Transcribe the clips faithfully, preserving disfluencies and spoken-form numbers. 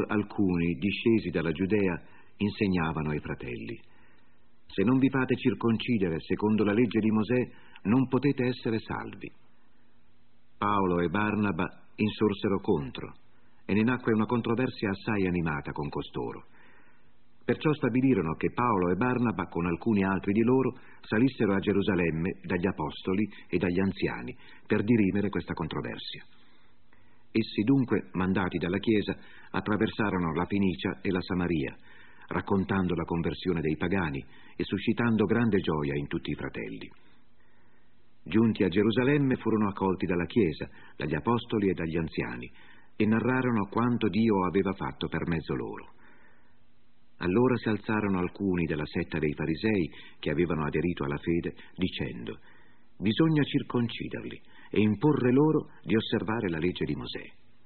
alcuni, discesi dalla Giudea, insegnavano ai fratelli: se non vi fate circoncidere secondo la legge di Mosè, non potete essere salvi. Paolo e Barnaba insorsero contro, e ne nacque una controversia assai animata con costoro. Perciò stabilirono che Paolo e Barnaba, con alcuni altri di loro, salissero a Gerusalemme dagli apostoli e dagli anziani per dirimere questa controversia. Essi dunque, mandati dalla Chiesa, attraversarono la Fenicia e la Samaria, raccontando la conversione dei pagani e suscitando grande gioia in tutti i fratelli. Giunti a Gerusalemme furono accolti dalla Chiesa, dagli apostoli e dagli anziani, e narrarono quanto Dio aveva fatto per mezzo loro. Allora si alzarono alcuni della setta dei farisei che avevano aderito alla fede, dicendo: bisogna circonciderli e imporre loro di osservare la legge di Mosè.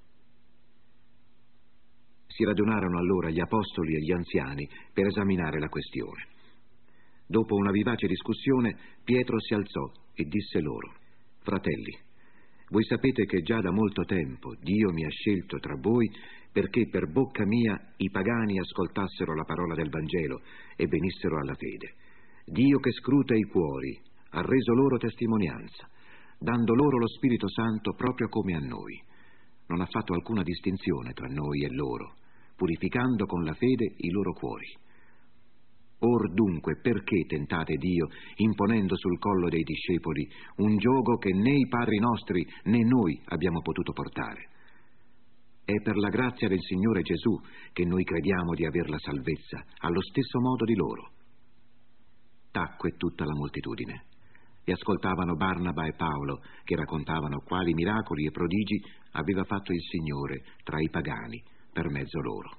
Si radunarono allora gli apostoli e gli anziani per esaminare la questione. Dopo una vivace discussione, Pietro si alzò e disse loro: fratelli, voi sapete che già da molto tempo Dio mi ha scelto tra voi perché per bocca mia i pagani ascoltassero la parola del Vangelo e venissero alla fede. Dio che scruta i cuori ha reso loro testimonianza, dando loro lo Spirito Santo proprio come a noi. Non ha fatto alcuna distinzione tra noi e loro, purificando con la fede i loro cuori. Or dunque perché tentate Dio, imponendo sul collo dei discepoli un giogo che né i padri nostri né noi abbiamo potuto portare? È per la grazia del Signore Gesù che noi crediamo di aver la salvezza, allo stesso modo di loro. Tacque tutta la moltitudine e ascoltavano Barnaba e Paolo, che raccontavano quali miracoli e prodigi aveva fatto il Signore tra i pagani per mezzo loro.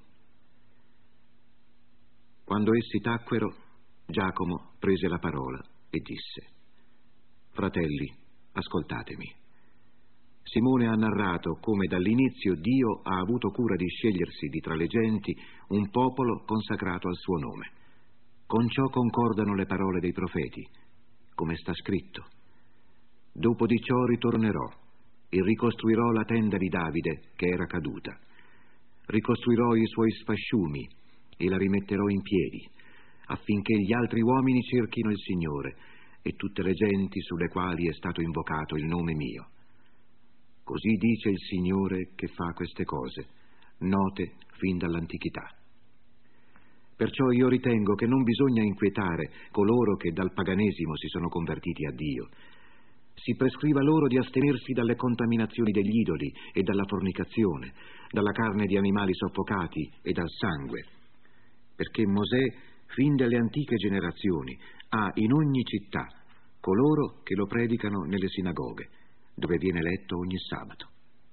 Quando essi tacquero, Giacomo prese la parola e disse: fratelli, ascoltatemi. Simone ha narrato come dall'inizio Dio ha avuto cura di scegliersi di tra le genti un popolo consacrato al suo nome. Con ciò concordano le parole dei profeti, come sta scritto: dopo di ciò ritornerò e ricostruirò la tenda di Davide che era caduta. Ricostruirò i suoi sfasciumi e la rimetterò in piedi, affinché gli altri uomini cerchino il Signore e tutte le genti sulle quali è stato invocato il nome mio. Così dice il Signore che fa queste cose, note fin dall'antichità. Perciò io ritengo che non bisogna inquietare coloro che dal paganesimo si sono convertiti a Dio. Si prescriva loro di astenersi dalle contaminazioni degli idoli e dalla fornicazione, dalla carne di animali soffocati e dal sangue. Perché Mosè, fin dalle antiche generazioni, ha in ogni città coloro che lo predicano nelle sinagoghe, dove viene letto ogni sabato.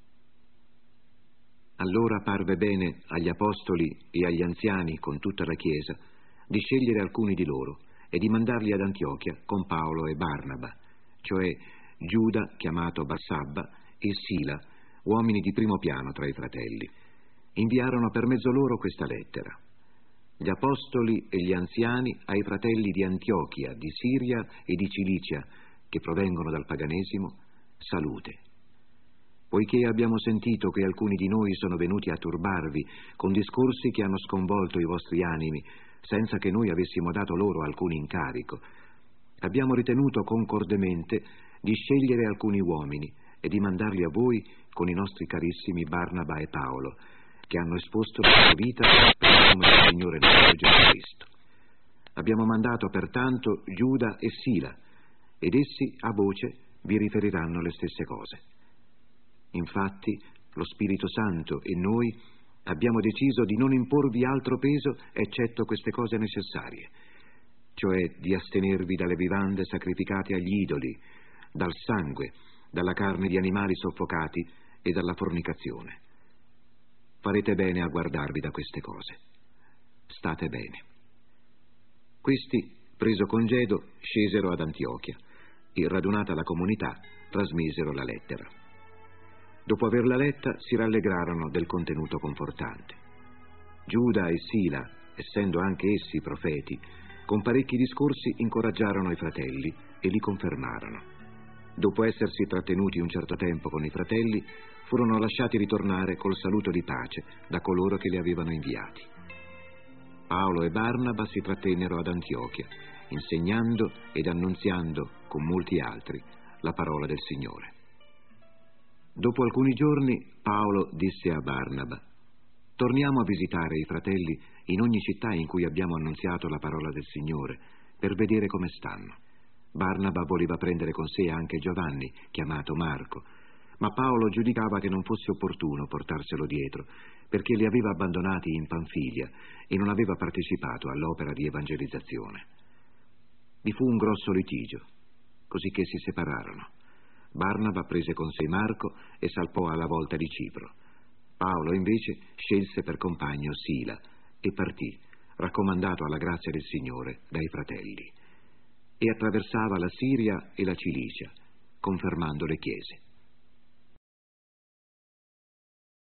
Allora parve bene agli apostoli e agli anziani con tutta la Chiesa di scegliere alcuni di loro e di mandarli ad Antiochia con Paolo e Barnaba, cioè Giuda, chiamato Barsabba, e Sila, uomini di primo piano tra i fratelli. Inviarono per mezzo loro questa lettera: gli apostoli e gli anziani ai fratelli di Antiochia, di Siria e di Cilicia, che provengono dal paganesimo, salute. Poiché abbiamo sentito che alcuni di noi sono venuti a turbarvi con discorsi che hanno sconvolto i vostri animi, senza che noi avessimo dato loro alcun incarico, abbiamo ritenuto concordemente di scegliere alcuni uomini e di mandarli a voi con i nostri carissimi Barnaba e Paolo, che hanno esposto la loro vita per il nome del Signore nostro Gesù Cristo. Abbiamo mandato pertanto Giuda e Sila, ed essi a voce vi riferiranno le stesse cose. Infatti lo Spirito Santo e noi abbiamo deciso di non imporvi altro peso eccetto queste cose necessarie, cioè di astenervi dalle vivande sacrificate agli idoli, dal sangue, dalla carne di animali soffocati e dalla fornicazione. Farete bene a guardarvi da queste cose. State bene. Questi, preso congedo, scesero ad Antiochia e, radunata la comunità, trasmisero la lettera. Dopo averla letta, si rallegrarono del contenuto confortante. Giuda e Sila, essendo anche essi profeti, con parecchi discorsi incoraggiarono i fratelli e li confermarono. Dopo essersi trattenuti un certo tempo con i fratelli, furono lasciati ritornare col saluto di pace da coloro che li avevano inviati. Paolo e Barnaba si trattennero ad Antiochia, insegnando ed annunziando con molti altri la parola del Signore. Dopo alcuni giorni Paolo disse a Barnaba: «Torniamo a visitare i fratelli in ogni città in cui abbiamo annunziato la parola del Signore, per vedere come stanno». Barnaba voleva prendere con sé anche Giovanni, chiamato Marco, ma Paolo giudicava che non fosse opportuno portarselo dietro, perché li aveva abbandonati in Panfilia e non aveva partecipato all'opera di evangelizzazione. Vi fu un grosso litigio, così che si separarono. Barnaba prese con sé Marco e salpò alla volta di Cipro. Paolo invece scelse per compagno Sila e partì, raccomandato alla grazia del Signore dai fratelli, e attraversava la Siria e la Cilicia, confermando le chiese.